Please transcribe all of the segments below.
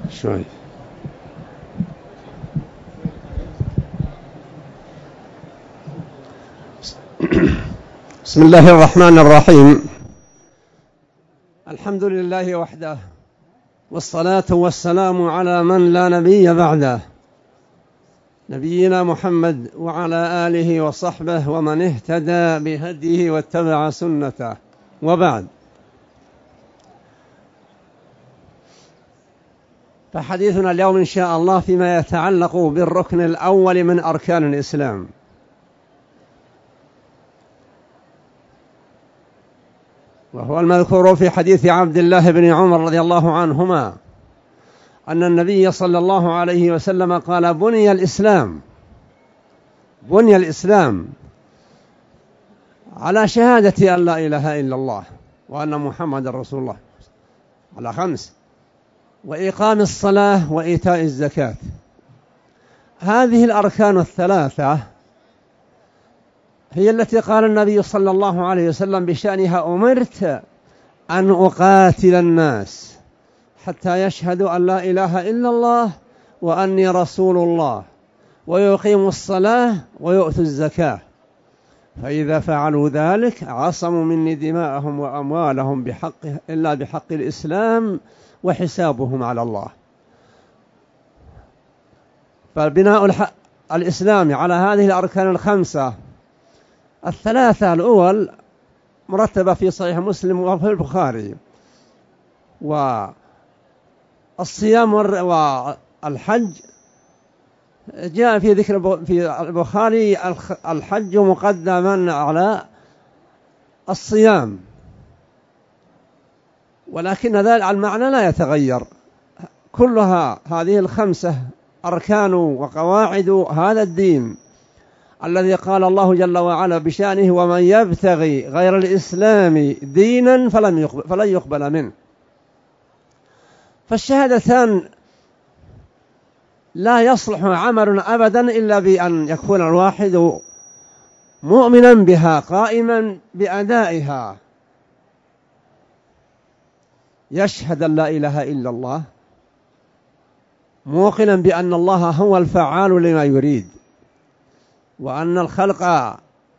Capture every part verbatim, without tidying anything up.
شوي. بسم الله الرحمن الرحيم. الحمد لله وحده، والصلاة والسلام على من لا نبي بعده، نبينا محمد وعلى آله وصحبه ومن اهتدى بهديه واتبع سنته، وبعد. فحديثنا اليوم إن شاء الله فيما يتعلق بالركن الأول من أركان الإسلام، وهو المذكور في حديث عبد الله بن عمر رضي الله عنهما أن النبي صلى الله عليه وسلم قال: بني الإسلام بني الإسلام على شهادة أن لا إله إلا الله وأن محمد رسول الله، على خمس: وإقام الصلاة وإيتاء الزكاة. هذه الأركان الثلاثة هي التي قال النبي صلى الله عليه وسلم بشأنها: أمرت أن أقاتل الناس حتى يشهدوا أن لا إله إلا الله وأني رسول الله ويقيموا الصلاة ويؤتوا الزكاة، فإذا فعلوا ذلك عصموا مني دماءهم وأموالهم بحق إلا بحق الإسلام وحسابهم على الله. فبناء الإسلام على هذه الأركان الخمسة الثلاثة الأول مرتبة في صحيح مسلم وفي البخاري، والصيام والحج جاء في ذكر في البخاري الحج مقدما على الصيام، ولكن ذلك المعنى لا يتغير. كلها هذه الخمسة أركان وقواعد هذا الدين الذي قال الله جل وعلا بشأنه: ومن يبتغي غير الإسلام دينا فلن يقبل, فلن يقبل منه. فالشهادتان لا يصلح عمل أبدا إلا بأن يكون الواحد مؤمنا بها قائما بأدائها، يشهد أن لا إله إلا الله، موقنا بأن الله هو الفعال لما يريد، وأن الخلق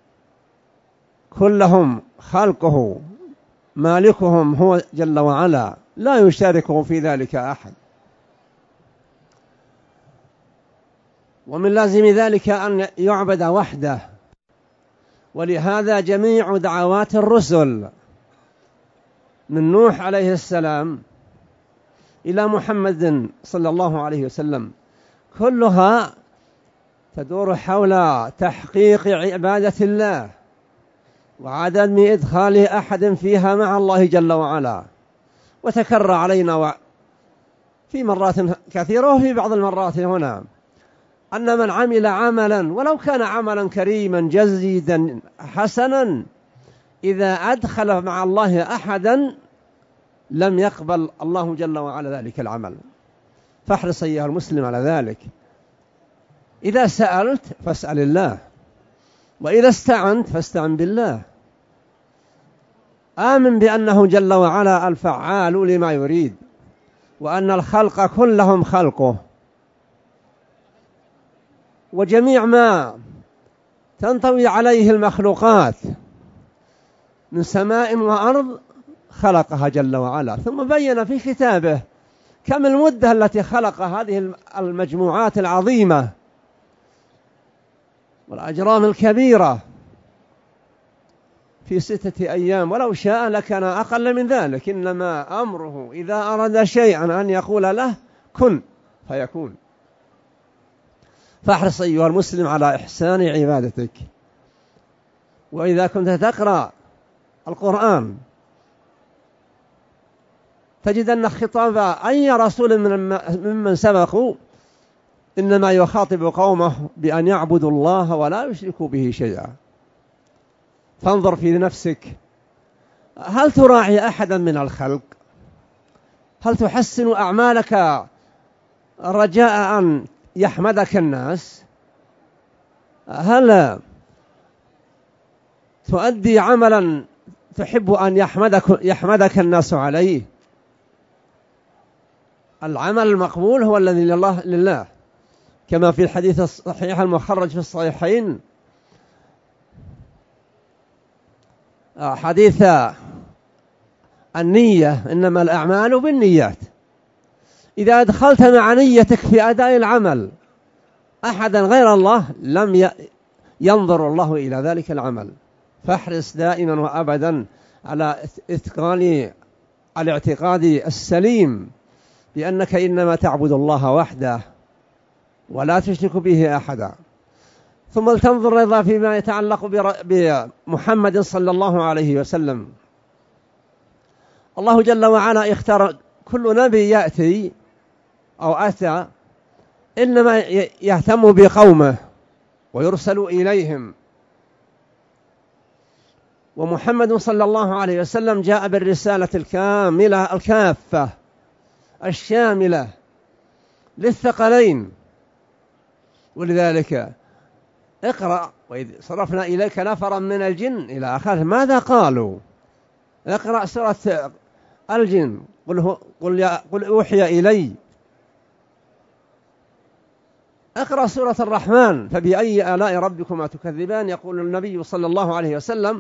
كلهم خلقه مالكهم هو جل وعلا، لا يشاركه في ذلك أحد. ومن لازم ذلك أن يعبد وحده، ولهذا جميع دعوات الرسل من نوح عليه السلام إلى محمد صلى الله عليه وسلم كلها تدور حول تحقيق عبادة الله وعدم إدخال أحد فيها مع الله جل وعلا. وتكرر علينا في مرات كثيرة وفي بعض المرات هنا أن من عمل عملا ولو كان عملا كريما جيدا حسنا، إذا أدخل مع الله أحدا لم يقبل الله جل وعلا ذلك العمل. فاحرص أيها المسلم على ذلك. إذا سألت فاسأل الله، وإذا استعنت فاستعن بالله. آمن بأنه جل وعلا الفعال لما يريد، وأن الخلق كلهم خلقه، وجميع ما تنطوي عليه المخلوقات من سماء وأرض خلقها جل وعلا. ثم بين في كتابه كم المدة التي خلق هذه المجموعات العظيمة والأجرام الكبيرة في ستة أيام، ولو شاء لكان أقل من ذلك. إنما أمره إذا أراد شيئا أن يقول له كن فيكون. فاحرص أيها المسلم على إحسان عبادتك. وإذا كنت تقرأ القرآن تجد أن خطاب أي رسول ممن سبقوا إنما يخاطب قومه بأن يعبدوا الله ولا يشركوا به شيئا. فانظر في نفسك، هل تراعي أحدا من الخلق؟ هل تحسن أعمالك رجاء أن يحمدك الناس؟ هل تؤدي عملا تحب أن يحمدك, يحمدك الناس عليه؟ العمل المقبول هو الذي لله لله، كما في الحديث الصحيح المخرج في الصحيحين حديث النية، إنما الأعمال بالنيات. إذا أدخلت مع نيتك في أداء العمل أحدا غير الله لم ينظر الله إلى ذلك العمل. فاحرص دائما وأبدا على إتقان الاعتقاد السليم بأنك إنما تعبد الله وحده ولا تشرك به أحدا. ثم لتنظر أيضا فيما يتعلق بمحمد صلى الله عليه وسلم. الله جل وعلا اختار كل نبي يأتي أو أتى إنما يهتم بقومه ويرسل إليهم، ومحمد صلى الله عليه وسلم جاء بالرسالة الكاملة الكافة الشاملة للثقلين. ولذلك اقرأ وإذ صرفنا إليك نفرا من الجن إلى آخره. ماذا قالوا؟ اقرأ سورة الجن، قل, هو قل, يا قل أوحي إلي. اقرأ سورة الرحمن، فبأي آلاء ربكما تكذبان. يقول النبي صلى الله عليه وسلم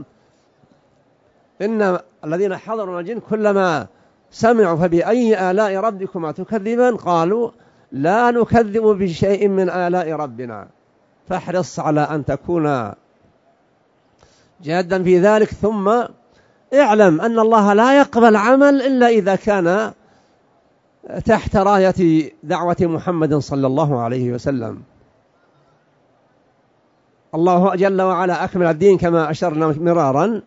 إن الذين حضروا الجن كلما سمعوا فبأي آلاء ربكما تكذبان قالوا لا نكذب بشيء من آلاء ربنا. فاحرص على أن تكون جادا في ذلك. ثم اعلم أن الله لا يقبل عمل إلا إذا كان تحت راية دعوة محمد صلى الله عليه وسلم. الله جل وعلا أكمل الدين كما أشرنا مرارا،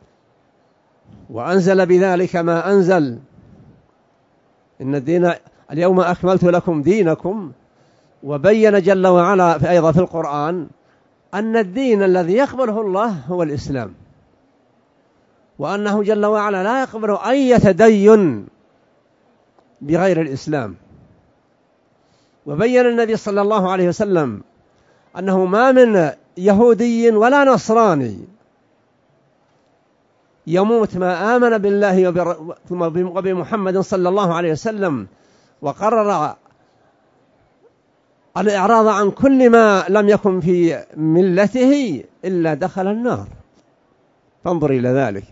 وأنزل بذلك ما أنزل. إن الدين اليوم أكملت لكم دينكم. وبين جل وعلا أيضا في القرآن أن الدين الذي يقبله الله هو الإسلام، وأنه جل وعلا لا يقبل أي تدين بغير الإسلام. وبين النبي صلى الله عليه وسلم أنه ما من يهودي ولا نصراني يموت ما آمن بالله وبمحمد صلى الله عليه وسلم وقرر الإعراض عن كل ما لم يكن في ملته إلا دخل النار. فانظر إلى ذلك.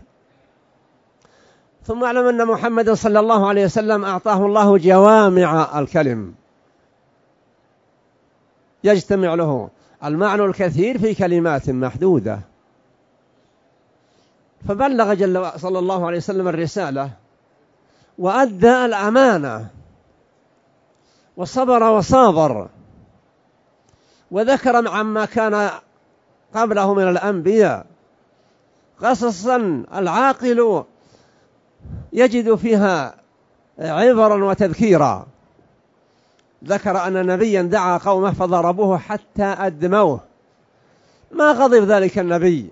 ثم اعلم أن محمد صلى الله عليه وسلم أعطاه الله جوامع الكلم، يجتمع له المعنى الكثير في كلمات محدودة. فبلغ جل صلى الله عليه وسلم الرسالة وأدى الأمانة وصبر وصابر، وذكر عما كان قبله من الأنبياء قصصا العاقل يجد فيها عبرا وتذكيرا. ذكر أن نبيا دعا قومه فضربوه حتى أدموه، ما غضب ذلك النبي،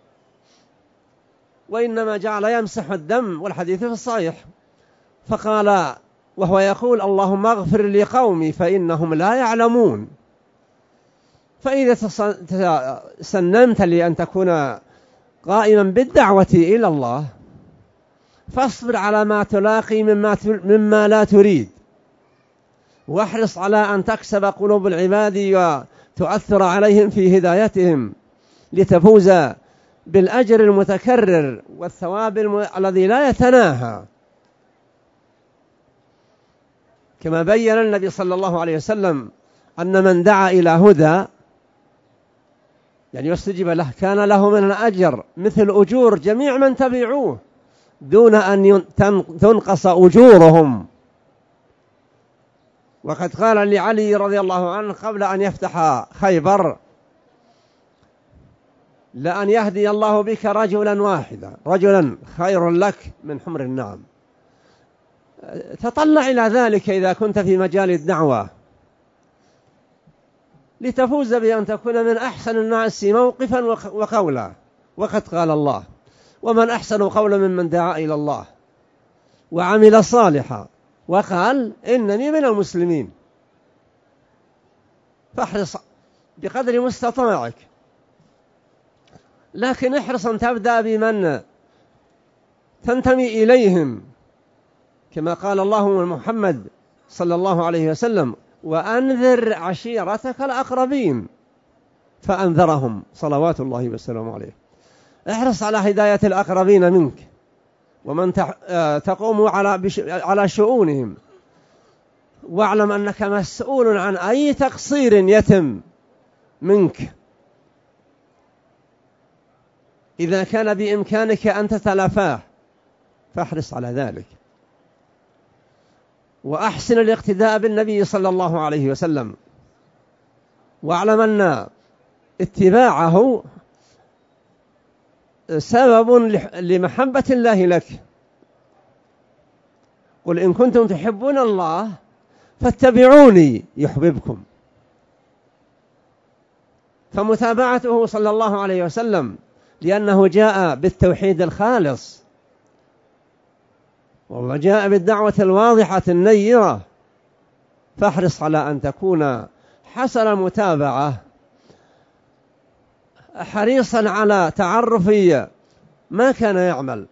وإنما جعل يمسح الدم، والحديث في الصحيح. فقال وهو يقول اللهم اغفر لقومي فإنهم لا يعلمون. فإذا سنمت لأن تكون قائما بالدعوة إلى الله فاصبر على ما تلاقي مما, مما لا تريد، واحرص على أن تكسب قلوب العباد وتؤثر عليهم في هدايتهم لتفوز بالأجر المتكرر والثواب الم... الذي لا يتناهى. كما بين النبي صلى الله عليه وسلم أن من دعا إلى هدى يعني يستجيب له كان له من الأجر مثل أجور جميع من تبعوه دون أن تنقص أجورهم. وقد قال لعلي رضي الله عنه قبل أن يفتح خيبر لأن يهدي الله بك رجلا واحدا رجلا خير لك من حمر النعم. تطلع إلى ذلك إذا كنت في مجال الدعوة لتفوز بأن تكون من أحسن الناس موقفا وقولا. وقد قال الله ومن أحسن قولا ممن دعا إلى الله وعمل صالحا وقال إنني من المسلمين. فاحرص بقدر مستطاعك، لكن احرص أن تبدأ بمن تنتمي إليهم، كما قال الله محمد صلى الله عليه وسلم: وأنذر عشيرتك الأقربين، فأنذرهم صلوات الله وسلامه عليه. احرص على هداية الأقربين منك ومن تقوم على شؤونهم، واعلم أنك مسؤول عن أي تقصير يتم منك. إذا كان بإمكانك أن تتلافاه فاحرص على ذلك، وأحسن الاقتداء بالنبي صلى الله عليه وسلم، واعلم أن اتباعه سبب لمحبة الله لك. قل إن كنتم تحبون الله فاتبعوني يحببكم. فمتابعته صلى الله عليه وسلم لأنه جاء بالتوحيد الخالص، وجاء بالدعوة الواضحة النيرة، فاحرص على أن تكون حسن المتابعة، حريصا على تعرف ما كان يعمل.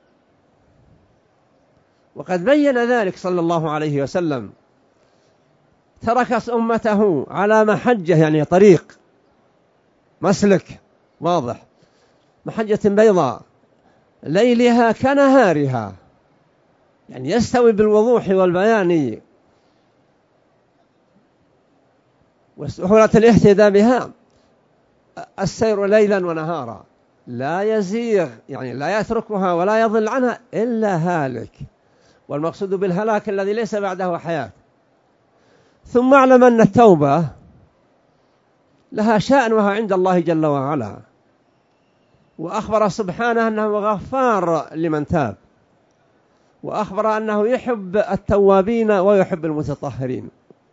وقد بين ذلك صلى الله عليه وسلم، ترك أمته على محجة، يعني طريق مسلك واضح، محجة بيضاء ليلها كنهارها، يعني يستوي بالوضوح والبيان وسهولة الاهتداء بها السير ليلا ونهارا، لا يزيغ، يعني لا يتركها ولا يضل عنها إلا هالك، والمقصود بالهلاك الذي ليس بعده حياة. ثم اعلم أن التوبة لها شأنها عند الله جل وعلا، وأخبر سبحانه أنه غفار لمن تاب، وأخبر أنه يحب التوابين ويحب المتطهرين.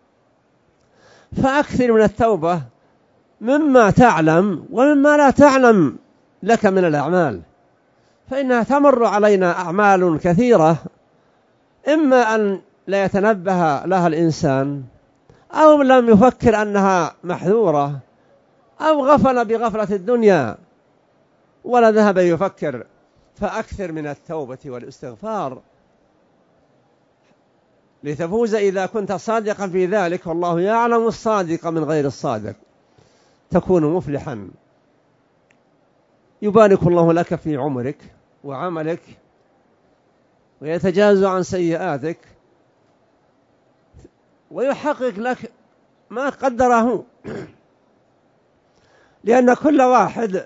فأكثر من التوبة مما تعلم ومما لا تعلم لك من الأعمال، فإنها تمر علينا أعمال كثيرة، إما أن لا يتنبه لها الإنسان، أو لم يفكر أنها محذورة، أو غفل بغفلة الدنيا ولا ذهب يفكر. فأكثر من التوبة والاستغفار لتفوز إذا كنت صادقا في ذلك، والله يعلم الصادق من غير الصادق، تكون مفلحا. يبارك الله لك في عمرك وعملك، ويتجاوز عن سيئاتك، ويحقق لك ما قدره، لأن كل واحد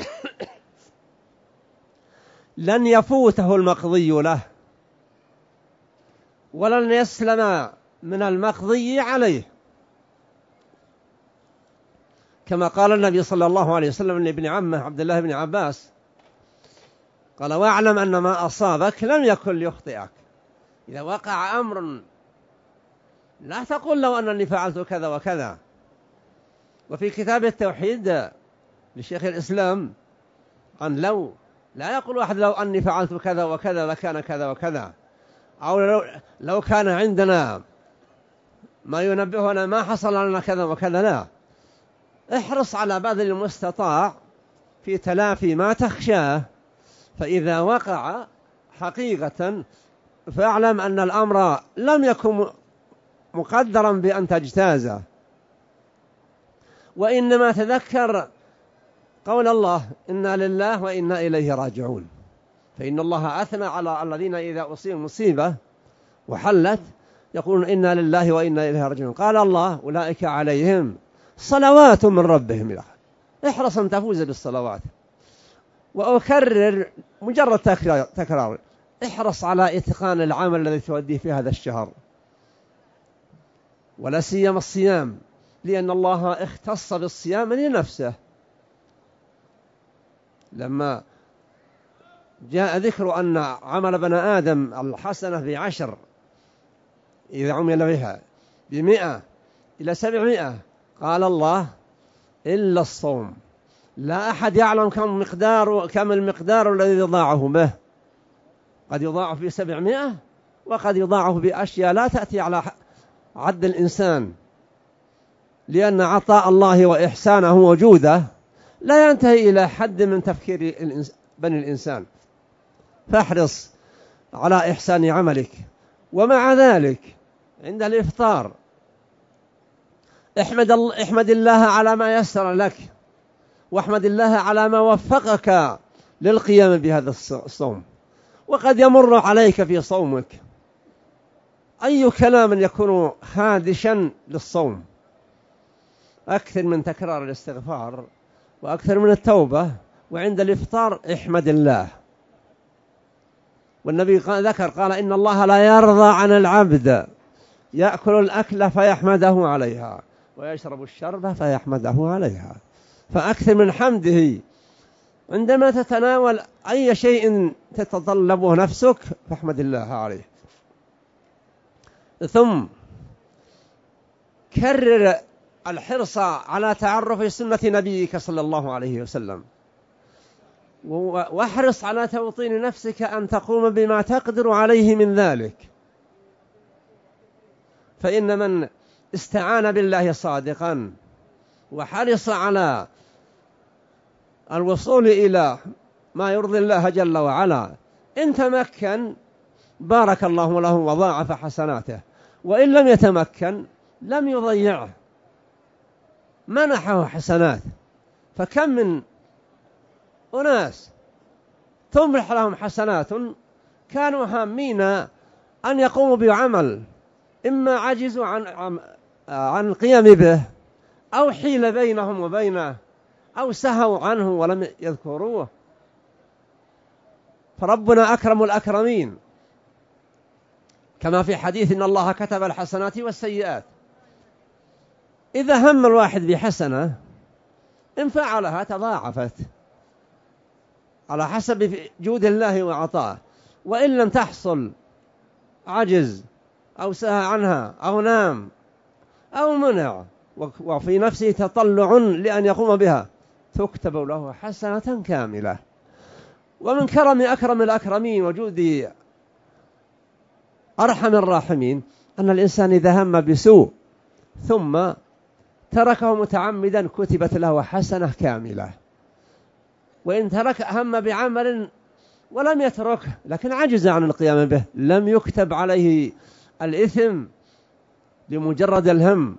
لن يفوته المقضي له، ولن يسلم من المقضي عليه، كما قال النبي صلى الله عليه وسلم لابن عمه عبد الله بن عباس، قال: واعلم أن ما أصابك لم يكن ليخطئك. إذا وقع أمر لا تقول لو أنني فعلت كذا وكذا. وفي كتاب التوحيد لشيخ الإسلام عن لو، لا يقول واحد لو أني فعلت كذا وكذا لكان كذا وكذا، أو لو, لو كان عندنا ما ينبهنا ما حصل لنا كذا وكذا. لا، احرص على بذل المستطاع في تلافي ما تخشاه، فإذا وقع حقيقة فاعلم أن الأمر لم يكن مقدرا بأن تجتازه، وإنما تذكر قول الله: إنا لله وإنا إليه راجعون. فإن الله أثنى على الذين إذا أصيبوا مصيبة وحلت يقولون إنا لله وإنا إليه راجعون. قال الله: أولئك عليهم صلوات من ربهم إلى آخره. احرص أن تفوز بالصلوات. وأكرر مجرد تكرار, تكرار احرص على إتقان العمل الذي توديه في هذا الشهر، ولا سيما الصيام، لأن الله اختص بالصيام لنفسه. لما جاء ذكر أن عمل بني آدم الحسنة بعشر إذا عمل بها بمئة إلى سبعمائة، قال الله: إلا الصوم، لا أحد يعلم كم مقدار كم المقدار الذي يضاعه به، قد يضاعف بسبعمائة وقد يضاعف بأشياء لا تأتي على عد الإنسان، لأن عطاء الله وإحسانه وجوده لا ينتهي إلى حد من تفكير بني الإنسان. فاحرص على إحسان عملك. ومع ذلك عند الإفطار احمد, احمد الله على ما يسر لك، واحمد الله على ما وفقك للقيام بهذا الصوم. وقد يمر عليك في صومك أي كلام يكون خادشا للصوم، أكثر من تكرار الاستغفار وأكثر من التوبة، وعند الإفطار احمد الله. والنبي ذكر قال إن الله لا يرضى عن العبد يأكل الأكل فيحمده عليها ويشرب الشرب فيحمده عليها. فأكثر من حمده عندما تتناول أي شيء تتطلبه نفسك فاحمد الله عليه. ثم كرر الحرص على تعرف سنة نبيك صلى الله عليه وسلم، واحرص على توطين نفسك أن تقوم بما تقدر عليه من ذلك، فإن من استعان بالله صادقا وحرص على الوصول إلى ما يرضي الله جل وعلا إن تمكن بارك الله له وضاعف حسناته، وإن لم يتمكن لم يضيعه، منحه حسنات. فكم من أناس تمرح لهم حسنات كانوا هامين أن يقوموا بعمل إما عجزوا عن عن القيام به أو حيل بينهم وبينه أو سهوا عنه ولم يذكروه. فربنا أكرم الأكرمين، كما في حديث إن الله كتب الحسنات والسيئات. إذا هم الواحد بحسنة إن فعلها تضاعفت على حسب جود الله وعطاه، وإن لم تحصل عجز أو سهى عنها أو نام أو منع وفي نفسه تطلع لأن يقوم بها تكتب له حسنة كاملة. ومن كرم أكرم الأكرمين وجود أرحم الراحمين أن الإنسان إذا هم بسوء ثم تركه متعمدا كتبت له حسنة كاملة، وإن ترك هم بعمل ولم يتركه لكن عجز عن القيام به لم يكتب عليه الإثم لمجرد الهم،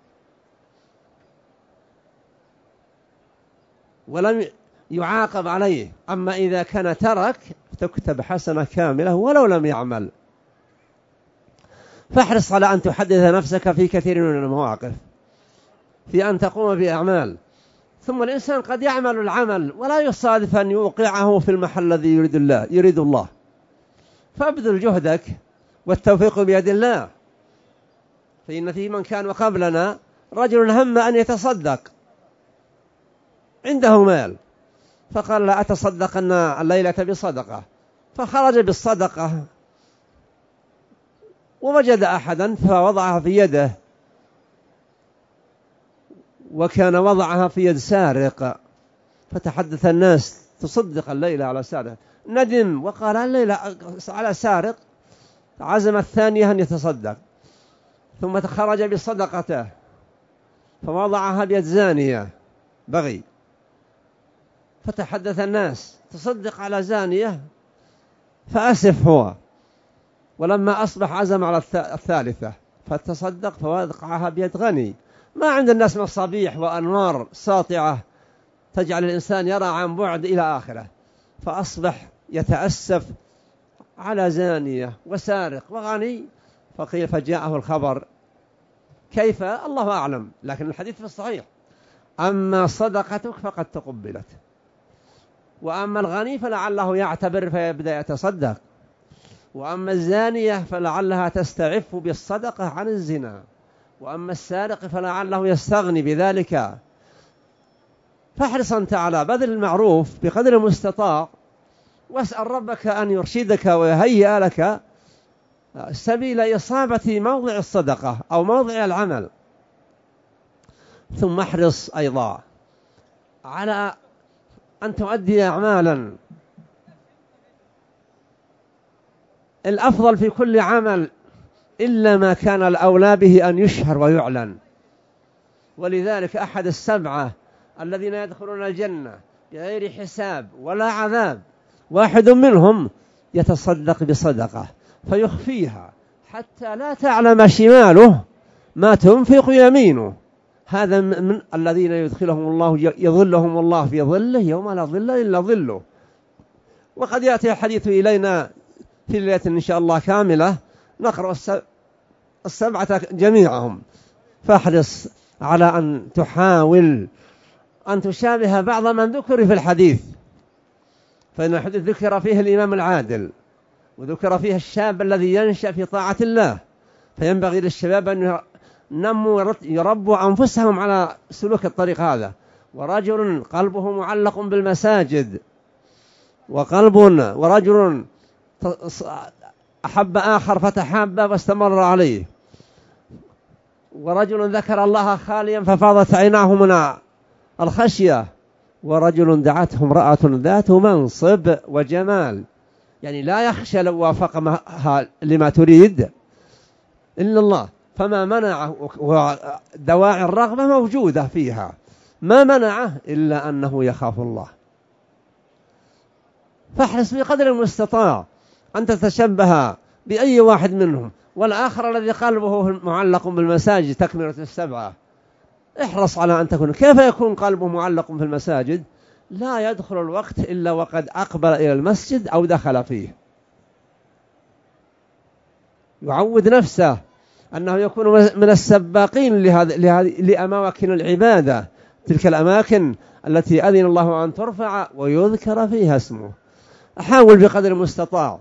ولم يعاقب عليه. أما إذا كان ترك تكتب حسنة كاملة ولو لم يعمل. فاحرص على أن تحدث نفسك في كثير من المواقف في أن تقوم بأعمال. ثم الإنسان قد يعمل العمل ولا يصادف أن يوقعه في المحل الذي يريد الله يريد الله فابذل جهدك والتوفيق بيد الله. فإن في من كان قبلنا رجل هم أن يتصدق، عنده مال فقال لا أتصدقن الليلة بصدقة، فخرج بالصدقة ووجد أحدا فوضعها في يده، وكان وضعها في يد سارق، فتحدث الناس تصدق الليلة على سارق، ندم وقال الليلة على سارق، عزم الثانية أن يتصدق، ثم خرج بصدقته فوضعها بيد زانية بغي، فتحدث الناس تصدق على زانية، فأسف هو، ولما أصبح عزم على الثالثة فتصدق فوضعها بيد غني. ما عند الناس مصابيح وأنوار ساطعة تجعل الإنسان يرى عن بعد إلى آخره، فأصبح يتأسف على زانية وسارق وغني. فقيل فجاءه الخبر كيف الله أعلم، لكن الحديث في الصحيح أما صدقتك فقد تقبلت، وأما الغني فلعله يعتبر فيبدأ يتصدق، وأما الزانية فلعلها تستعف بالصدقة عن الزنا، وأما السارق فلعله يستغني بذلك. فاحرص أنت على بذل المعروف بقدر المستطاع، واسأل ربك أن يرشدك ويهيئ لك سبيل إصابة موضع الصدقة أو موضع العمل. ثم احرص أيضا على أن تؤدي أعمالا. الأفضل في كل عمل إلا ما كان الأولى به أن يشهر ويعلن. ولذلك أحد السبعة الذين يدخلون الجنة بغير حساب ولا عذاب واحد منهم يتصدق بصدقة فيخفيها حتى لا تعلم شماله ما تنفق يمينه. هذا من الذين يدخلهم الله يظلهم الله في ظله يوم لا ظل إلا ظله. وقد يأتي الحديث إلينا في ليلة إن شاء الله كاملة نقرأ السبعة جميعهم، فاحرص على أن تحاول أن تشابه بعض من ذكر في الحديث، فإن الحديث ذكر فيه الإمام العادل، وذكر فيه الشاب الذي ينشأ في طاعة الله، فينبغي للشباب أن ينموا يربوا أنفسهم على سلوك الطريق هذا. ورجل قلبه معلق بالمساجد، وقلب ورجل أحب آخر فتحاب واستمر عليه، ورجل ذكر الله خاليا ففاضت عيناه من الخشية، ورجل دعته امرأة ذات منصب وجمال، يعني لا يخشى لو وافقها لما تريد إلا الله، فما منعه، ودواعي الرغبة موجودة فيها، ما منعه إلا أنه يخاف الله. فاحرص بقدر المستطاع أن تتشبه بأي واحد منهم. والآخر الذي قلبه معلق بالمساجد تكملة السبعة، احرص على أن تكون. كيف يكون قلبه معلق في المساجد؟ لا يدخل الوقت إلا وقد أقبل إلى المسجد أو دخل فيه. يعود نفسه أنه يكون من السباقين لأماكن العبادة، تلك الأماكن التي أذن الله أن ترفع ويذكر فيها اسمه. أحاول بقدر المستطاع.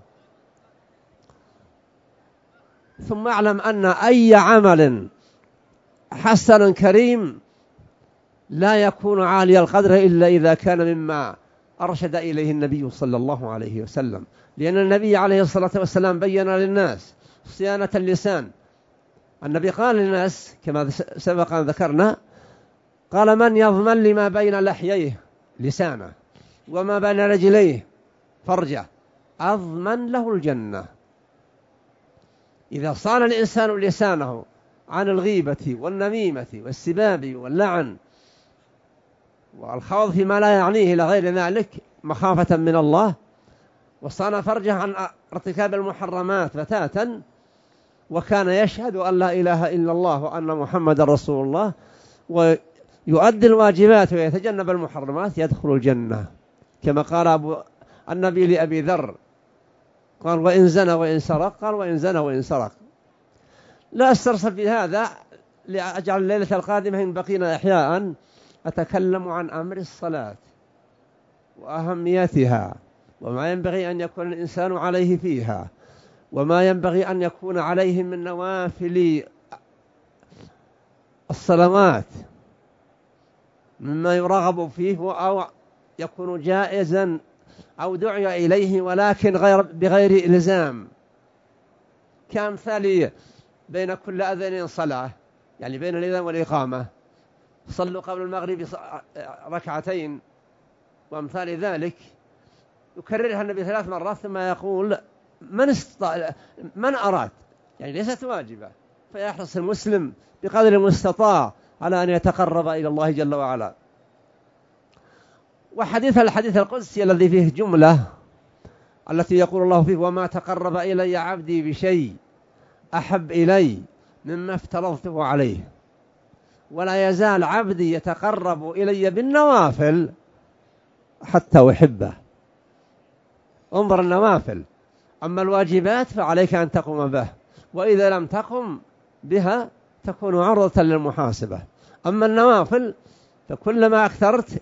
ثم أعلم أن أي عمل حسن كريم لا يكون عالي القدر إلا إذا كان مما أرشد إليه النبي صلى الله عليه وسلم، لأن النبي عليه الصلاة والسلام بين للناس صيانة اللسان. النبي قال للناس كما سبق أن ذكرنا، قال: من يضمن لما بين لحييه لسانه وما بين رجليه فرجه أضمن له الجنة. إذا صان الإنسان لسانه عن الغيبة والنميمة والسباب واللعن والخوض فيما لا يعنيه إلى غير ذلك مخافة من الله، وصان فرجه عن ارتكاب المحرمات بتاتا، وكان يشهد أن لا إله إلا الله وأن محمد رسول الله، ويؤدي الواجبات ويتجنب المحرمات، يدخل الجنة، كما قال أبو النبي لأبي ذر، قال: وإن زنى وإن سرق، قال: وإن زنى وإن سرق. لا أسترسل في هذا لأجعل الليلة القادمة إن بقينا إحياء أتكلم عن أمر الصلاة وأهميتها، وما ينبغي أن يكون الإنسان عليه فيها، وما ينبغي أن يكون عليه من نوافل الصلوات مما يرغب فيه أو يكون جائزا أو دعي إليه ولكن غير بغير إلزام، كأمثال بين كل أذان صلاة، يعني بين الأذان والإقامة صلوا قبل المغرب ركعتين وأمثال ذلك، يكررها النبي ثلاث مرات ثم يقول: من استطاع من أراد، يعني ليست واجبة. فيحرص المسلم بقدر المستطاع على أن يتقرب إلى الله جل وعلا. وحديث الحديث القدسي الذي فيه جملة التي يقول الله فيه: وما تقرب إلي عبدي بشيء أحب إلي مما افترضته عليه، ولا يزال عبدي يتقرب إلي بالنوافل حتى أحبه. انظر النوافل، أما الواجبات فعليك أن تقوم به، وإذا لم تقم بها تكون عرضة للمحاسبة. أما النوافل فكلما أكثرت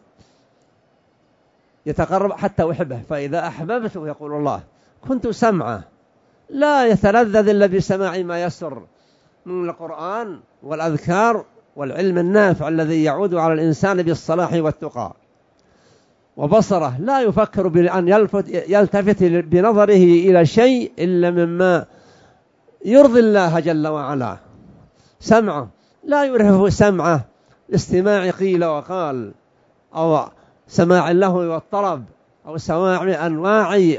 يتقرب حتى أحبه، فإذا أحببته يقول الله: كنت سمعه لا يتلذذ إلا بسماع ما يسر من القرآن والأذكار والعلم النافع الذي يعود على الإنسان بالصلاح والتقى، وبصره لا يفكر بأن يلتفت بنظره إلى شيء إلا مما يرضي الله جل وعلا. سمعه لا يرهف سمعه استماع قيل وقال، أو سماع اللهو والطرب، أو سماع أنواع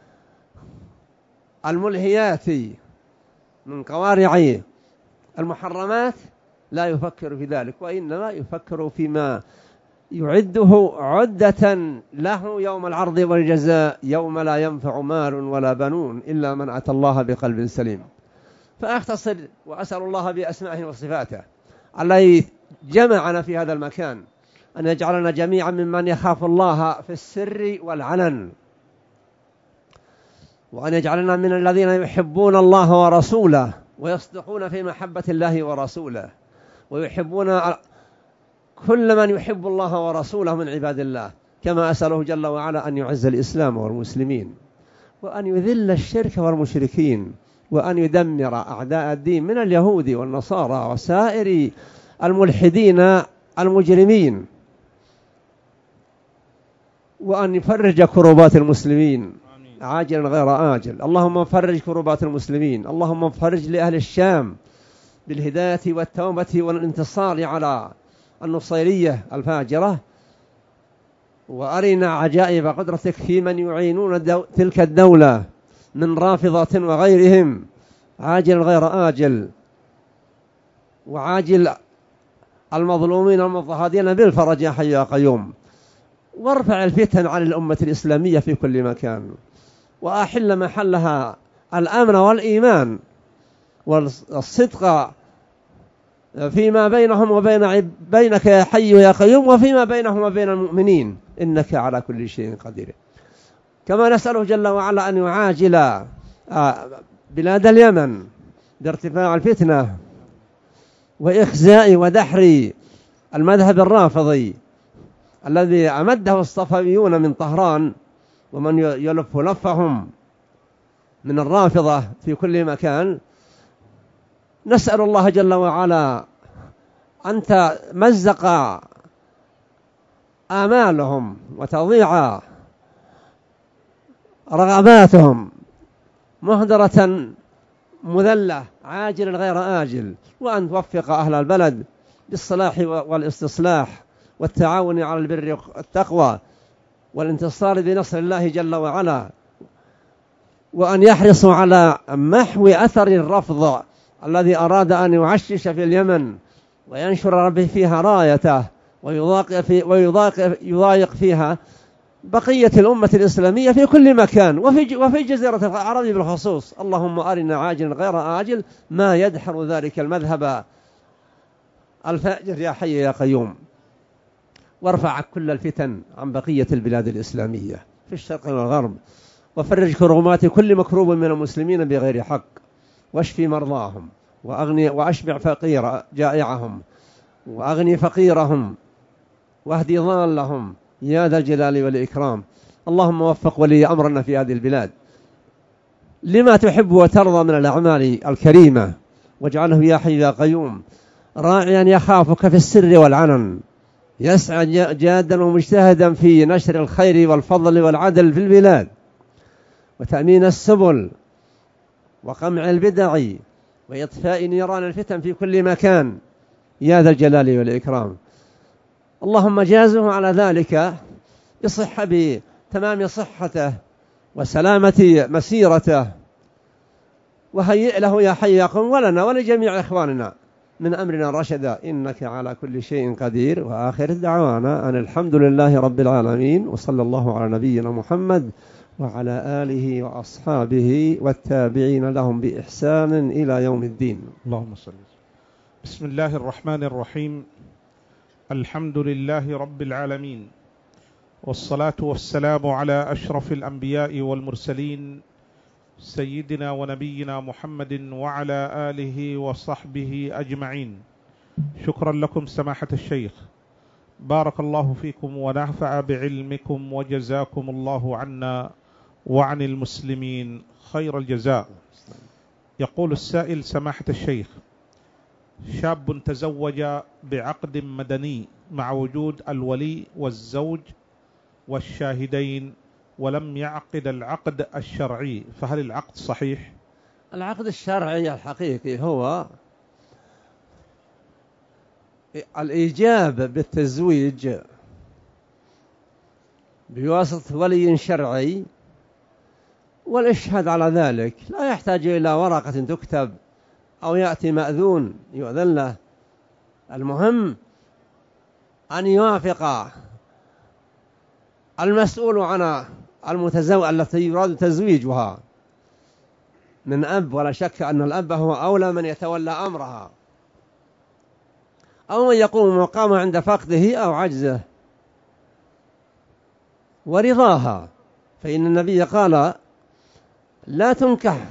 الملهيات من قوارع المحرمات، لا يفكر في ذلك، وإنما يفكر فيما يعده عدة له يوم العرض والجزاء، يوم لا ينفع مال ولا بنون إلا من أتى الله بقلب سليم. فأختصر وأسأل الله بأسمائه وصفاته الذي جمعنا في هذا المكان أن يجعلنا جميعا ممن يخاف الله في السر والعلن، وأن يجعلنا من الذين يحبون الله ورسوله ويصدقون في محبة الله ورسوله، ويحبون كل من يحب الله ورسوله من عباد الله، كما أسأله جل وعلا أن يعز الإسلام والمسلمين، وأن يذل الشرك والمشركين، وأن يدمر أعداء الدين من اليهود والنصارى وسائر الملحدين المجرمين، وأن يفرج كروبات المسلمين عاجلا غير آجل. اللهم فرج كروبات المسلمين، اللهم فرج لأهل الشام بالهداية والتوبة والانتصار على النصيرية الفاجرة، وأرنا عجائب قدرتك في من يعينون تلك الدولة من رافضة وغيرهم عاجل غير آجل، وعاجل المظلومين المضطهدين بالفرج يا حي يا قيوم، وارفع الفتن عن الأمة الإسلامية في كل مكان، وأحل محلها الأمن والإيمان والصدق فيما بينهم وبين بينك يا حي يا قيوم، وفيما بينهم وبين المؤمنين، إنك على كل شيء قدير. كما نسأله جل وعلا أن يعاجل بلاد اليمن بارتفاع الفتنة وإخزاء ودحر المذهب الرافضي الذي أمده الصفويون من طهران ومن يلف لفهم من الرافضة في كل مكان. نسأل الله جل وعلا أن تمزق آمالهم وتضيع رغباتهم مهدرة مذلة عاجلا غير آجل، وأن توفق أهل البلد بالصلاح والاستصلاح والتعاون على البر والتقوى والانتصار بنصر الله جل وعلا، وأن يحرصوا على محو أثر الرفض الذي أراد أن يعشش في اليمن وينشر ربه فيها رايته ويضايق, في ويضايق يضايق فيها بقية الأمة الإسلامية في كل مكان وفي وفي جزيرة العرب بالخصوص. اللهم أرنا عاجل غير آجل ما يدحر ذلك المذهب الفاجر يا حي يا قيوم، وارفع كل الفتن عن بقية البلاد الإسلامية في الشرق والغرب، وفرج كربات كل مكروب من المسلمين بغير حق، واشفي مرضاهم وأغني وأشبع فقير جائعهم وأغني فقيرهم واهدي ضالهم يا ذا الجلال والإكرام. اللهم وفق ولي أمرنا في هذه البلاد لما تحب وترضى من الأعمال الكريمة، واجعله يا حي يا قيوم راعيا يخافك في السر والعلن، يسعى جادا ومجتهدا في نشر الخير والفضل والعدل في البلاد، وتأمين السبل وقمع البدع وإطفاء نيران الفتن في كل مكان يا ذا الجلال والإكرام. اللهم جازه على ذلك بصحة بتمام صحته وسلامة مسيرته، وهيئ له يا حي يا قيوم ولنا ولجميع إخواننا من أمرنا رشدا، إنك على كل شيء قدير. وآخر دعوانا أن الحمد لله رب العالمين، وصلى الله على نبينا محمد وعلى آله وأصحابه والتابعين لهم بإحسان إلى يوم الدين. اللهم صل. بسم الله الرحمن الرحيم. الحمد لله رب العالمين، والصلاة والسلام على أشرف الأنبياء والمرسلين سيدنا ونبينا محمد وعلى آله وصحبه أجمعين. شكرا لكم سماحة الشيخ، بارك الله فيكم ونفع بعلمكم، وجزاكم الله عنا وعن المسلمين خير الجزاء. يقول السائل: سماحة الشيخ، شاب تزوج بعقد مدني مع وجود الولي والزوج والشاهدين ولم يعقد العقد الشرعي، فهل العقد صحيح؟ العقد الشرعي الحقيقي هو الإيجاب بالتزويج بواسطة ولي شرعي والإشهاد على ذلك، لا يحتاج إلى ورقة تكتب أو يأتي مأذون يؤذن له. المهم أن يوافق المسؤول عن المتزوج التي يراد تزويجها من أب، ولا شك أن الأب هو أولى من يتولى أمرها، أو من يقوم مقامه عند فقده أو عجزه ورضاها. فإن النبي قال: لا تنكح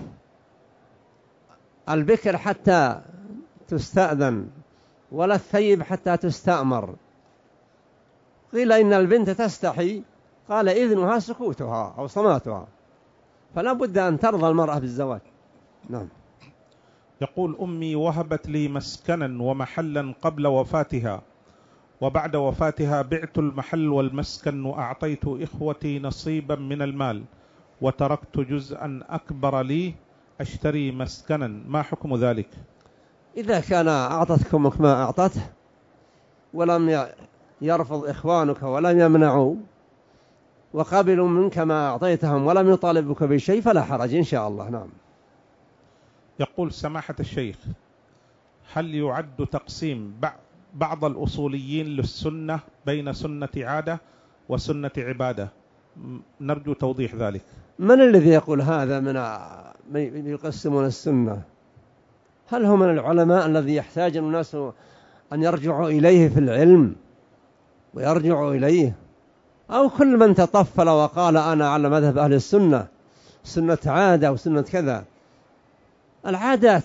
البكر حتى تستأذن، ولا الثيب حتى تستأمر. قيل إن البنت تستحي، قال: إذنها سكوتها أو صماتها، فلا بد أن ترضى المرأة بالزواج. نعم. يقول: أمي وهبت لي مسكنا ومحلا قبل وفاتها، وبعد وفاتها بعت المحل والمسكن وأعطيت إخوتي نصيبا من المال، وتركت جزءا أكبر لي أشتري مسكنا، ما حكم ذلك؟ إذا كان أعطتك أمك ما أعطته ولم يرفض إخوانك ولم يمنعوا وقبلوا منك ما أعطيتهم ولم يطالبك بشيء فلا حرج إن شاء الله. نعم. يقول: سماحة الشيخ، هل يعد تقسيم بعض الأصوليين للسنة بين سنة عادة وسنة عبادة؟ نرجو توضيح ذلك. من الذي يقول هذا من يقسمون السنة؟ هل هم من العلماء الذي يحتاج الناس أن يرجعوا إليه في العلم ويرجعوا إليه، أو كل من تطفل وقال أنا على مذهب أهل السنة، سنة عادة وسنة كذا؟ العادات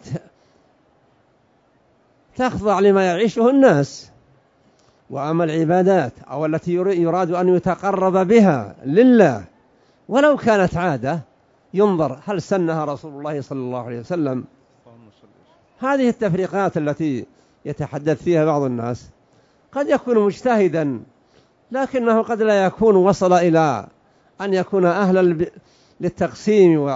تخضع لما يعيشه الناس، وأما العبادات أو التي يراد أن يتقرب بها لله ولو كانت عادة ينظر هل سنها رسول الله صلى الله عليه وسلم. هذه التفريقات التي يتحدث فيها بعض الناس قد يكون مجتهدا، لكنه قد لا يكون وصل إلى أن يكون أهلا للتقسيم،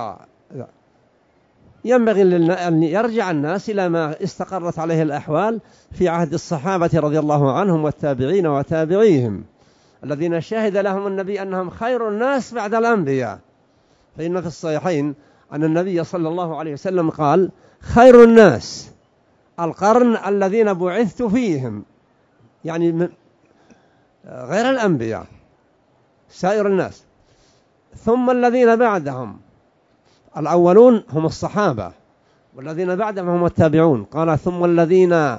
وينبغي أن يرجع الناس إلى ما استقرت عليه الأحوال في عهد الصحابة رضي الله عنهم والتابعين وتابعيهم الذين شهد لهم النبي أنهم خير الناس بعد الأنبياء. فإن في الصحيحين أن النبي صلى الله عليه وسلم قال: خير الناس القرن الذين بعثت فيهم، يعني غير الأنبياء سائر الناس، ثم الذين بعدهم، الأولون هم الصحابة والذين بعدهم هم التابعون، قال: ثم الذين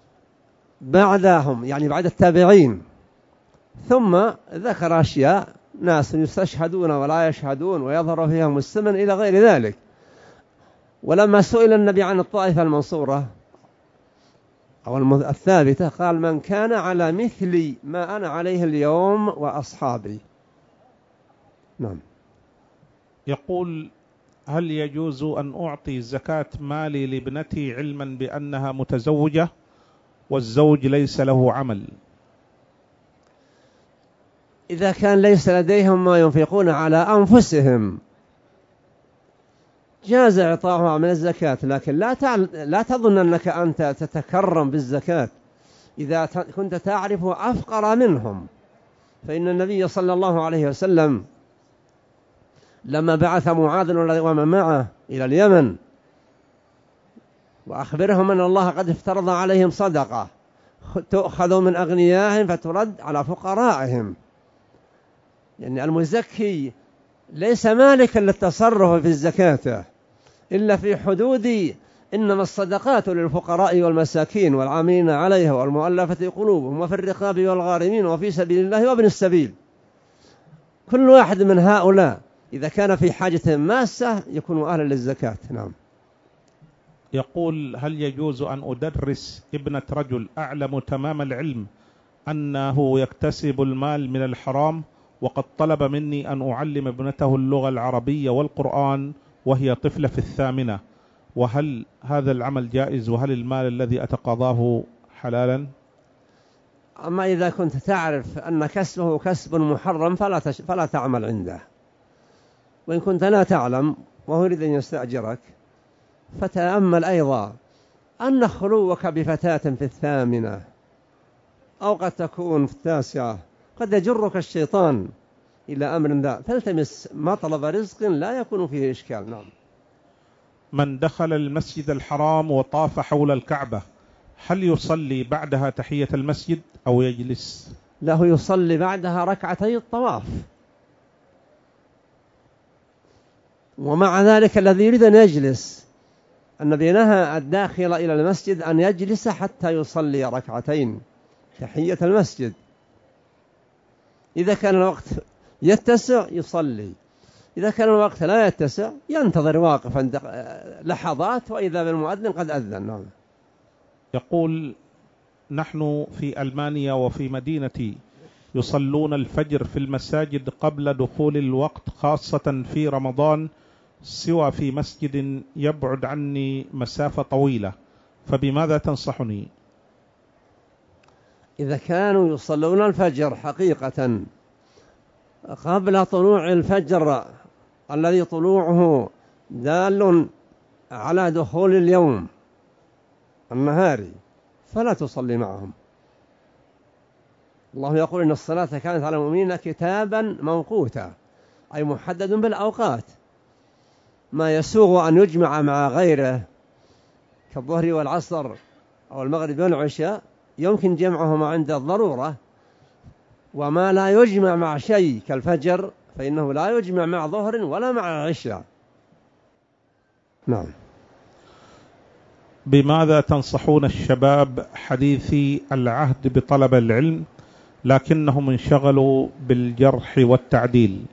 بعدهم يعني بعد التابعين، ثم ذكر أشياء ناس يستشهدون ولا يشهدون ويظهر فيهم السمن إلى غير ذلك. ولما سئل النبي عن الطائفة المنصورة أو الثابتة قال: من كان على مثل ما أنا عليه اليوم وأصحابي. نعم. يقول: هل يجوز أن أعطي زكاة مالي لابنتي علما بأنها متزوجة والزوج ليس له عمل؟ إذا كان ليس لديهم ما ينفقون على أنفسهم جاز إعطاؤها من الزكاة، لكن لا تعل... لا تظن أنك أنت تتكرم بالزكاة إذا كنت تعرف أفقر منهم. فإن النبي صلى الله عليه وسلم لما بعث معاذ ومن معه إلى اليمن وأخبرهم أن الله قد افترض عليهم صدقة تؤخذ من أغنيائهم فترد على فقرائهم، يعني المزكي ليس مالكا للتصرف في الزكاة إلا في حدود إنما الصدقات للفقراء والمساكين والعاملين عليها والمؤلفة قلوبهم وفي الرقاب والغارمين وفي سبيل الله وابن السبيل. كل واحد من هؤلاء إذا كان في حاجة ماسة يكون أهلا للزكاة. نعم. يقول: هل يجوز أن أدرس ابنة رجل أعلم تمام العلم أنه يكتسب المال من الحرام، وقد طلب مني أن أعلم ابنته اللغة العربية والقرآن وهي طفلة في الثامنة، وهل هذا العمل جائز، وهل المال الذي أتقاضاه حلالا؟ أما إذا كنت تعرف أن كسبه كسب محرم فلا, تش... فلا تعمل عنده، وإن كنت لا تعلم وهو يريد أن يستأجرك فتأمل أيضا أن خلوك بفتاة في الثامنة أو قد تكون في التاسعة قد يجرك الشيطان إلى أمر ذا، فالتمس مطلب رزق لا يكون فيه إشكال. نعم. من دخل المسجد الحرام وطاف حول الكعبة هل يصلي بعدها تحية المسجد أو يجلس؟ له يصلي بعدها ركعتي الطواف، ومع ذلك الذي يريد أن يجلس، النبي نهى الداخل إلى المسجد أن يجلس حتى يصلي ركعتين تحية المسجد. إذا كان الوقت يتسع يصلي، إذا كان الوقت لا يتسع ينتظر واقفا لحظات وإذا بالمؤذن قد أذن. يقول: نحن في ألمانيا وفي مدينتي يصلون الفجر في المساجد قبل دخول الوقت، خاصة في رمضان، سوى في مسجد يبعد عني مسافة طويلة، فبماذا تنصحني؟ إذا كانوا يصلون الفجر حقيقة قبل طلوع الفجر الذي طلوعه دال على دخول اليوم النهاري، فلا تصلي معهم. الله يقول إن الصلاة كانت على المؤمنين كتابا موقوتا، أي محدد بالأوقات. ما يسوغ أن يجمع مع غيره كالظهر والعصر أو المغرب والعشاء يمكن جمعهما عند الضرورة، وما لا يجمع مع شيء كالفجر فإنه لا يجمع مع ظهر ولا مع عشاء. نعم. بماذا تنصحون الشباب حديثي العهد بطلب العلم لكنهم انشغلوا بالجرح والتعديل؟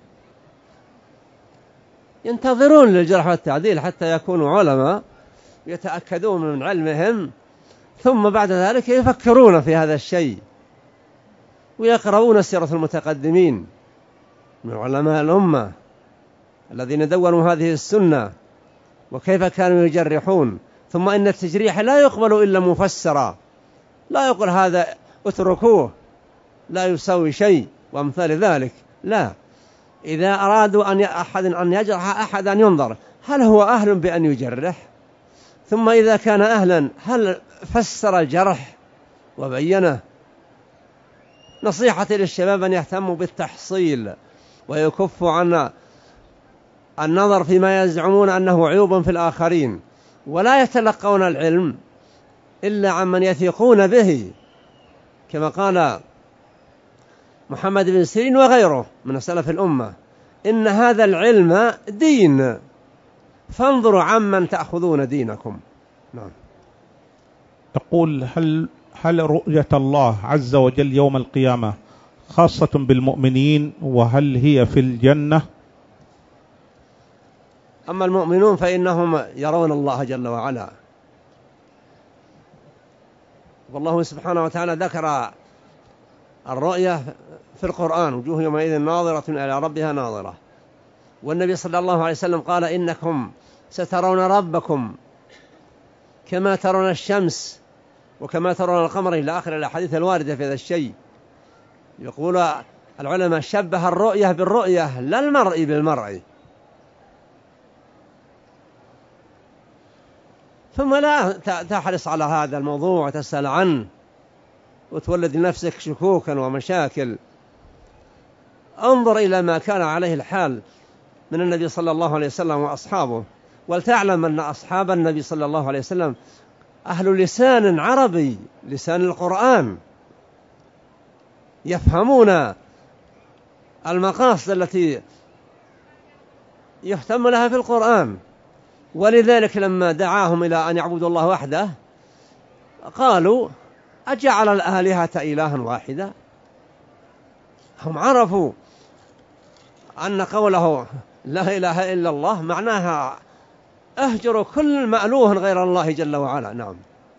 ينتظرون للجرح والتعديل حتى يكونوا علماء يتأكدون من علمهم، ثم بعد ذلك يفكرون في هذا الشيء ويقرؤون سيرة المتقدمين من علماء الأمة الذين دونوا هذه السنة وكيف كانوا يجرحون. ثم إن التجريح لا يقبل إلا مفسرا، لا يقول هذا اتركوه لا يسوي شيء وامثال ذلك، لا. إذا أرادوا أن أحد أن يجرح أحدا ينظر هل هو أهل بأن يجرح، ثم إذا كان أهلا هل فسر الجرح وبينه. نصيحتي للشباب أن يهتموا بالتحصيل ويكفوا عن النظر فيما يزعمون أنه عيوب في الآخرين، ولا يتلقون العلم إلا عمن يثقون به، كما قال محمد بن سيرين وغيره من سلف الأمة: إن هذا العلم دين فانظروا عمن تأخذون دينكم. نعم. تقول: هل هل رؤية الله عز وجل يوم القيامة خاصة بالمؤمنين، وهل هي في الجنة؟ أما المؤمنون فإنهم يرون الله جل وعلا، والله سبحانه وتعالى ذكر الرؤية في القرآن: وجوه يومئذ ناظرة إلى ربها ناظرة. والنبي صلى الله عليه وسلم قال: إنكم سترون ربكم كما ترون الشمس وكما ترون القمر، إلى آخر الأحاديث الواردة في هذا الشيء. يقول العلماء: شبه الرؤية بالرؤية لا المرء بالمرء. ثم لا تحرص على هذا الموضوع وتسأل عنه وتولد لنفسك شكوكا ومشاكل. انظر إلى ما كان عليه الحال من النبي صلى الله عليه وسلم وأصحابه، ولتعلم أن أصحاب النبي صلى الله عليه وسلم أهل لسان عربي، لسان القرآن، يفهمون المقاصد التي يهتم لها في القرآن. ولذلك لما دعاهم إلى أن يعبدوا الله وحده قالوا: أجعل الآلهة إلها واحدا؟ هم عرفوا أن قوله لا إله إلا الله معناها أهجر كل مألوه غير الله جل وعلا. نعم.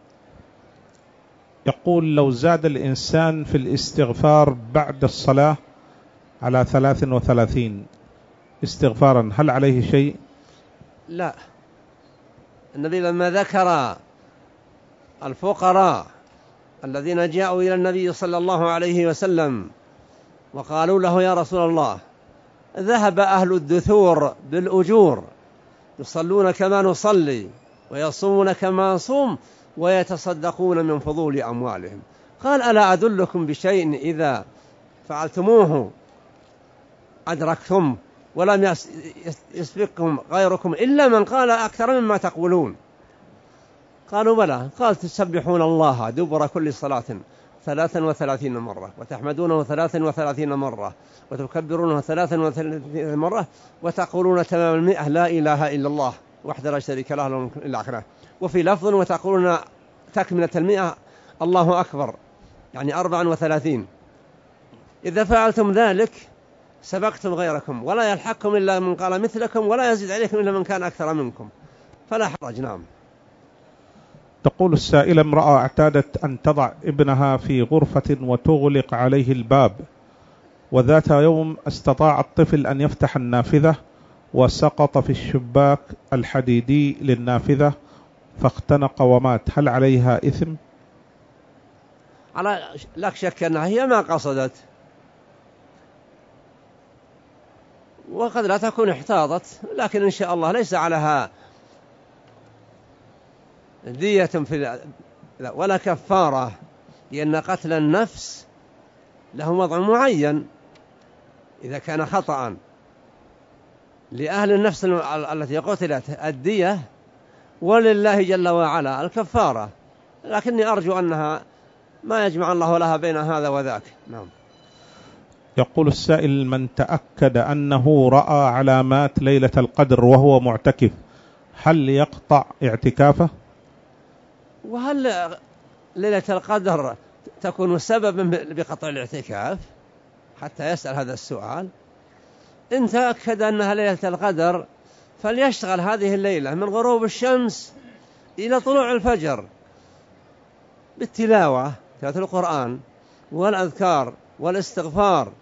يقول: لو زاد الإنسان في الاستغفار بعد الصلاة على ثلاث وثلاثين استغفارا هل عليه شيء؟ لا. النبي لما ذكر الفقراء الذين جاءوا إلى النبي صلى الله عليه وسلم وقالوا له: يا رسول الله، ذهب أهل الدثور بالأجور يصلون كما نصلي ويصومون كما نصوم ويتصدقون من فضول أموالهم، قال: ألا أدلكم بشيء إذا فعلتموه أدركتم ولم يسبقكم غيركم إلا من قال أكثر مما تقولون؟ قالوا: بلى. قال: تسبحون الله دبر كل صلاة ثلاثا وثلاثين مرة، وتحمدونه ثلاثا وثلاثين مرة، وتكبرونه ثلاثا وثلاثين مرة، وتقولون تمام المئة لا إله إلا الله وحده لا شريك له له الملك إلا آخره. وفي لفظ وتقولون تكملة المئة الله أكبر، يعني أربعا وثلاثين. إذا فعلتم ذلك سبقتم غيركم، ولا يلحقكم إلا من قال مثلكم، ولا يزيد عليكم إلا من كان أكثر منكم، فلا حرج. نعم. تقول السائلة: امرأة اعتادت أن تضع ابنها في غرفة وتغلق عليه الباب، وذات يوم استطاع الطفل أن يفتح النافذة وسقط في الشباك الحديدي للنافذة فاختنق ومات، هل عليها إثم؟ على لا شك أنها هي ما قصدت، وقد لا تكون احتاطت، لكن إن شاء الله ليس عليها دية في ولا كفارة، لأن قتل النفس له وضع معين إذا كان خطأ. لأهل النفس التي قتلت الدية، ولله جل وعلا الكفارة، لكني أرجو أنها ما يجمع الله لها بين هذا وذاك. نعم. يقول السائل: من تأكد أنه رأى علامات ليلة القدر وهو معتكف، هل يقطع اعتكافه؟ وهل ليلة القدر تكون سببا بقطع الاعتكاف حتى يسأل هذا السؤال؟ إن تأكد أنها ليلة القدر فليشتغل هذه الليلة من غروب الشمس إلى طلوع الفجر بالتلاوة، تلاوة القرآن والأذكار والاستغفار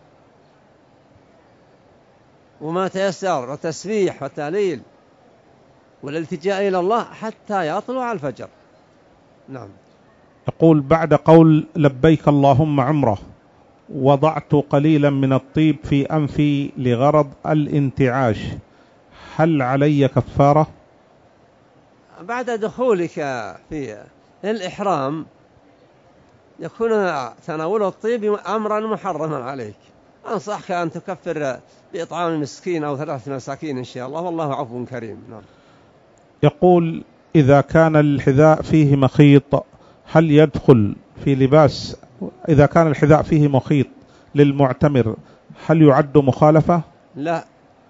وما تيسر والتسبيح والتهليل والالتجاء إلى الله حتى يطلع الفجر. نعم. يقول: بعد قول لبيك اللهم عمره وضعت قليلا من الطيب في أنفي لغرض الانتعاش، هل علي كفارة؟ بعد دخولك في الإحرام يكون تناول الطيب أمرا محرما عليك، أنصحك أن تكفر بإطعام مسكين أو ثلاثة مساكين إن شاء الله، والله عفو كريم. نعم. يقول: إذا كان الحذاء فيه مخيط هل يدخل في لباس؟ إذا كان الحذاء فيه مخيط للمعتمر هل يعد مخالفة؟ لا،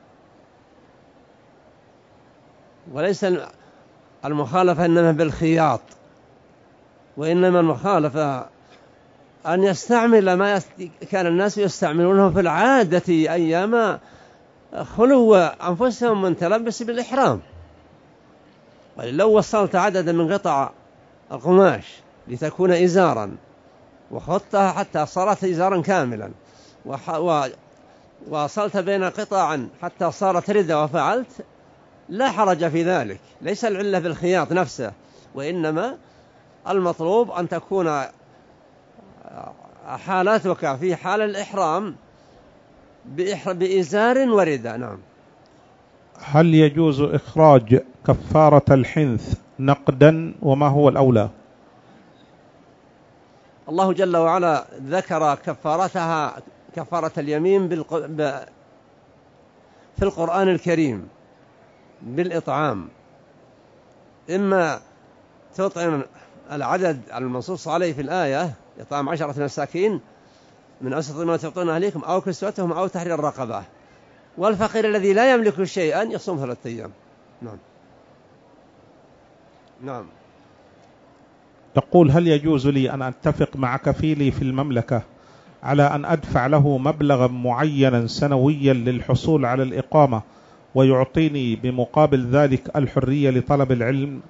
وليس المخالفة إنما بالخياط، وإنما المخالفة أن يستعمل ما يست... كان الناس يستعملونه في العادة أيام خلو أنفسهم من تلبس بالإحرام. ولو وصلت عددا من قطع القماش لتكون إزارا وخطها حتى صارت إزارا كاملا، وح... و... وصلت بين قطعا حتى صارت ردة وفعلت، لا حرج في ذلك. ليس العلة بالخياط نفسه، وإنما المطلوب أن تكون حالاتك في حال الإحرام بإزار وردة. نعم. هل يجوز إخراج كفارة الحنث نقدا، وما هو الأولى؟ الله جل وعلا ذكر كفارتها كفارة اليمين بالق... ب... في القرآن الكريم بالإطعام، إما تطعم العدد المنصوص عليه في الآية إطعام عشرة مساكين من أوسط ما تعطون أهليكم أو كسوتهم أو تحرير الرقبة، والفقير الذي لا يملك شيئا يصوم ثلاثة أيام. نعم. نعم. يقول: هل يجوز لي أن أتفق مع كفيلي في المملكة على أن أدفع له مبلغا معينا سنويا للحصول على الإقامة ويعطيني بمقابل ذلك الحرية لطلب العلم؟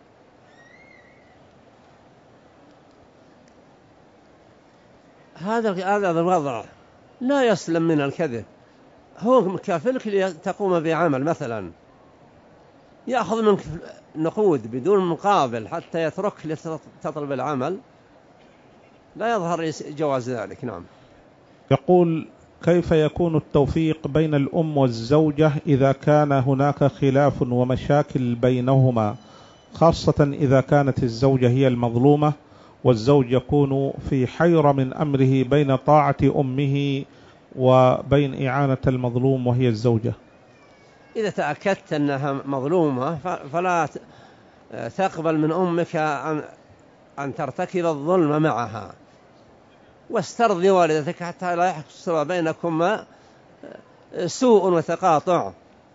هذا هذا الوضع لا يسلم من الكذب. هو مكافلك لتقوم بعمل، مثلا يأخذ منك نقود بدون مقابل حتى يترك لتطلب العمل، لا يظهر جواز ذلك. نعم. يقول: كيف يكون التوفيق بين الأم والزوجة إذا كان هناك خلاف ومشاكل بينهما، خاصة إذا كانت الزوجة هي المظلومة والزوج يكون في حيرة من أمره بين طاعة أمه وبين إعانة المظلوم وهي الزوجة؟ إذا تأكدت أنها مظلومة فلا تقبل من أمك أن ترتكب الظلم معها، واسترضي والدتك حتى لا يحصل بينكما سوء وتقاطع.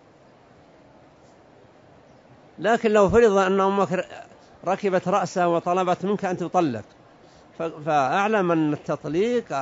لكن لو فرض أن أمك ركبت رأسها وطلبت منك أن تطلق، فأعلم أن التطليق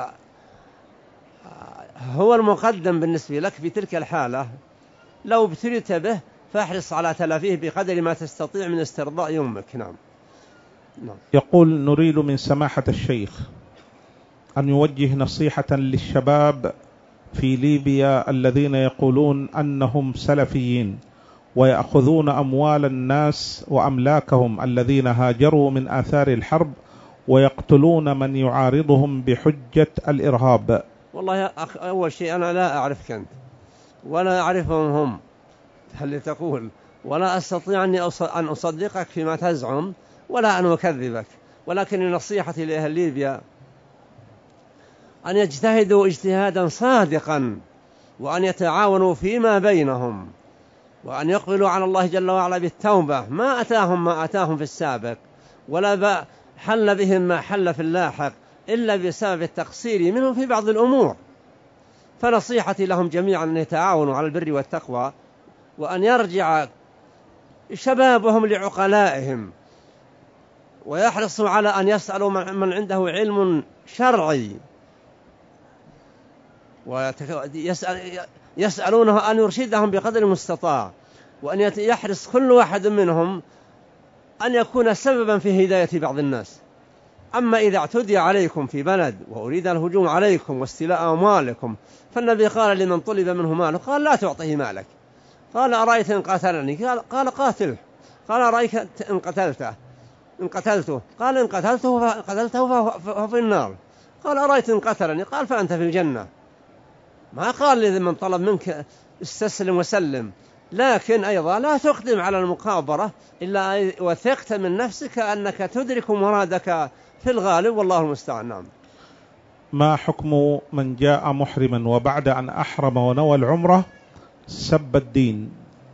هو المقدم بالنسبة لك في تلك الحالة. لو ابتليت به فاحرص على تلافيه بقدر ما تستطيع من استرضاء أمك. نعم. نعم. يقول: نريد من سماحة الشيخ أن يوجه نصيحة للشباب في ليبيا الذين يقولون أنهم سلفيين ويأخذون أموال الناس وأملاكهم الذين هاجروا من آثار الحرب ويقتلون من يعارضهم بحجة الإرهاب. والله يا أخ، أول شيء أنا لا أعرفك أنت ولا أعرفهم هم اللي تقول، ولا أستطيع أن أصدقك فيما تزعم ولا أن أكذبك، ولكن نصيحتي لأهل ليبيا أن يجتهدوا اجتهادا صادقا، وأن يتعاونوا فيما بينهم، وأن يقبلوا على الله جل وعلا بالتوبة. ما أتاهم ما أتاهم في السابق، ولا حل بهم ما حل في اللاحق إلا بسبب التقصير منهم في بعض الأمور. فنصيحتي لهم جميعا أن يتعاونوا على البر والتقوى، وأن يرجع شبابهم لعقلائهم، ويحرصوا على أن يسألوا من عنده علم شرعي، ويسألونه أن يرشدهم بقدر المستطاع، وأن يحرص كل واحد منهم أن يكون سببا في هداية بعض الناس. أما إذا اعتدي عليكم في بلد وأريد الهجوم عليكم واستيلاء أموالكم، فالنبي قال لمن طلب منه ماله قال: لا تعطيه مالك. قال: أرأيت إن قتلني؟ قال: قاتله. قال: أرأيت إن قتلته إن قتلته قال: إن قتلته قتلته فهو في النار. قال: أرأيت إن قتلني؟ قال: فأنت في الجنة. ما قال لمن طلب منك استسلم وسلم، لكن أيضا لا تقدم على المقابرة إلا وثقت من نفسك أنك تدرك مرادك في الغالب، والله المستعان. نعم. ما حكم من جاء محرما وبعد أن أحرم ونوى العمرة سب الدين؟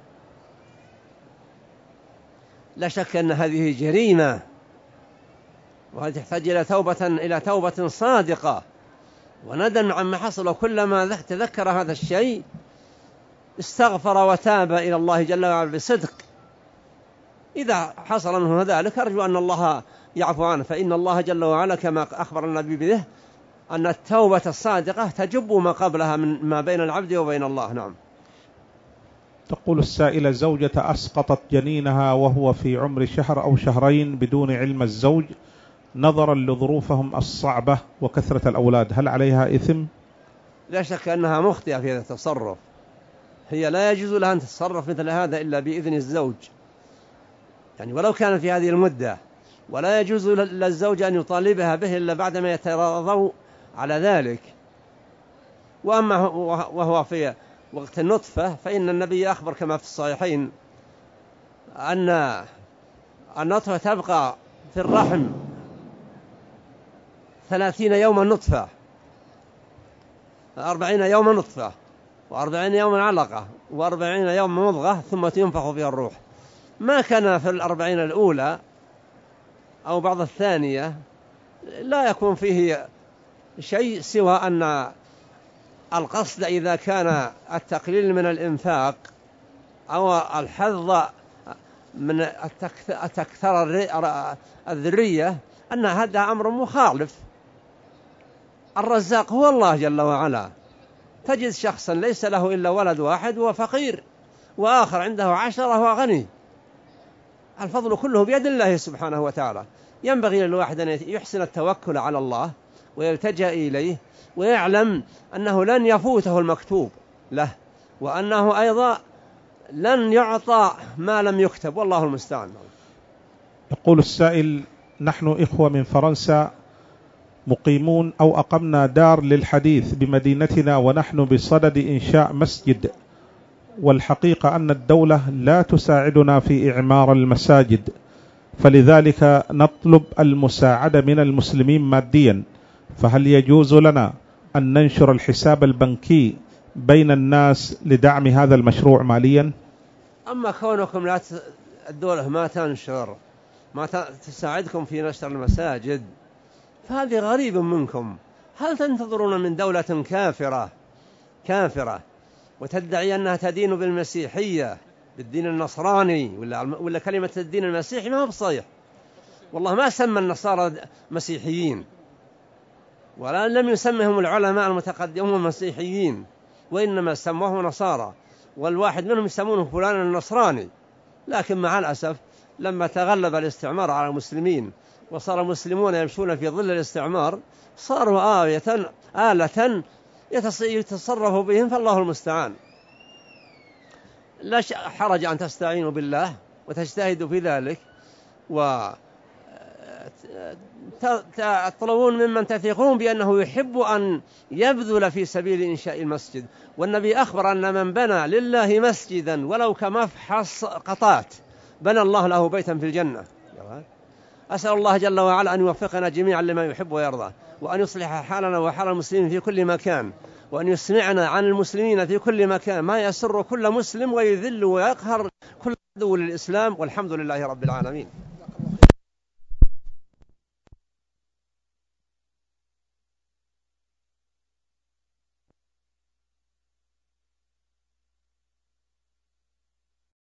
لا شك أن هذه جريمة، وهذه تحتاج إلى توبة إلى توبة صادقة وندم عما حصل، وكلما تذكر هذا الشيء استغفر وتاب إلى الله جل وعلا بصدق. إذا حصل منه ذلك أرجو أن الله يعفو عنه، فإن الله جل وعلا كما أخبر النبي به أن التوبة الصادقة تجب ما قبلها من ما بين العبد وبين الله. نعم. تقول السائلة: زوجة أسقطت جنينها وهو في عمر شهر أو شهرين بدون علم الزوج نظرا لظروفهم الصعبة وكثرة الأولاد، هل عليها إثم؟ لا شك أنها مخطئة في هذا التصرف. هي لا يجوز لها أن تتصرف مثل هذا إلا بإذن الزوج، يعني ولو كان في هذه المدة، ولا يجوز للزوج أن يطالبها به إلا بعدما يتراضوا على ذلك. وأما وهو في وقت النطفة فإن النبي أخبر كما في الصحيحين أن النطفة تبقى في الرحم ثلاثين يوما نطفة، أربعين يوما نطفة، وأربعين يوما علقة، وأربعين يوما مضغة، ثم تنفخ فيها الروح. ما كان في الأربعين الأولى أو بعض الثانية لا يكون فيه شيء سوى أن القصد إذا كان التقليل من الإنفاق أو الحظ من تكثر الذرية، أن هذا أمر مخالف. الرزاق هو الله جل وعلا. تجد شخصا ليس له إلا ولد واحد وفقير، وآخر عنده عشرة وهو غني. الفضل كله بيد الله سبحانه وتعالى. ينبغي للواحد أن يحسن التوكل على الله ويلتجأ إليه، ويعلم أنه لن يفوته المكتوب له، وأنه أيضا لن يعطى ما لم يكتب، والله المستعان. يقول السائل: نحن إخوة من فرنسا مقيمون أو أقمنا دار للحديث بمدينتنا، ونحن بصدد إنشاء مسجد، والحقيقة أن الدولة لا تساعدنا في إعمار المساجد، فلذلك نطلب المساعدة من المسلمين ماديا، فهل يجوز لنا أن ننشر الحساب البنكي بين الناس لدعم هذا المشروع ماليا؟ أما كونكم لا الدولة ما تنشر ما تساعدكم في نشر المساجد فهذه غريب منكم. هل تنتظرون من دولة كافرة كافرة وتدعي أنها تدين بالمسيحية بالدين النصراني ولا ولا كلمة الدين المسيحي ما هو بصحيح، والله ما سمى النصارى مسيحيين ولا لم يسمهم العلماء المتقدمون مسيحيين، وإنما سموهم نصارى، والواحد منهم يسمونه فلان النصراني. لكن مع الأسف لما تغلب الاستعمار على المسلمين وصار المسلمون يمشون في ظل الاستعمار صاروا آية آلة يتصرف بهم، فالله المستعان. لا حرج أن تستعينوا بالله وتجتهدوا في ذلك وتطلبون ممن تثقون بأنه يحب أن يبذل في سبيل إنشاء المسجد. والنبي أخبر أن من بنى لله مسجدا ولو كمفحص قطات بنى الله له بيتا في الجنة. أسأل الله جل وعلا أن يوفقنا جميعا لما يحب ويرضى، وأن يصلح حالنا وحال المسلمين في كل مكان، وأن يسمعنا عن المسلمين في كل مكان ما يسر كل مسلم ويذل ويقهر كل عدو للإسلام، والحمد لله رب العالمين.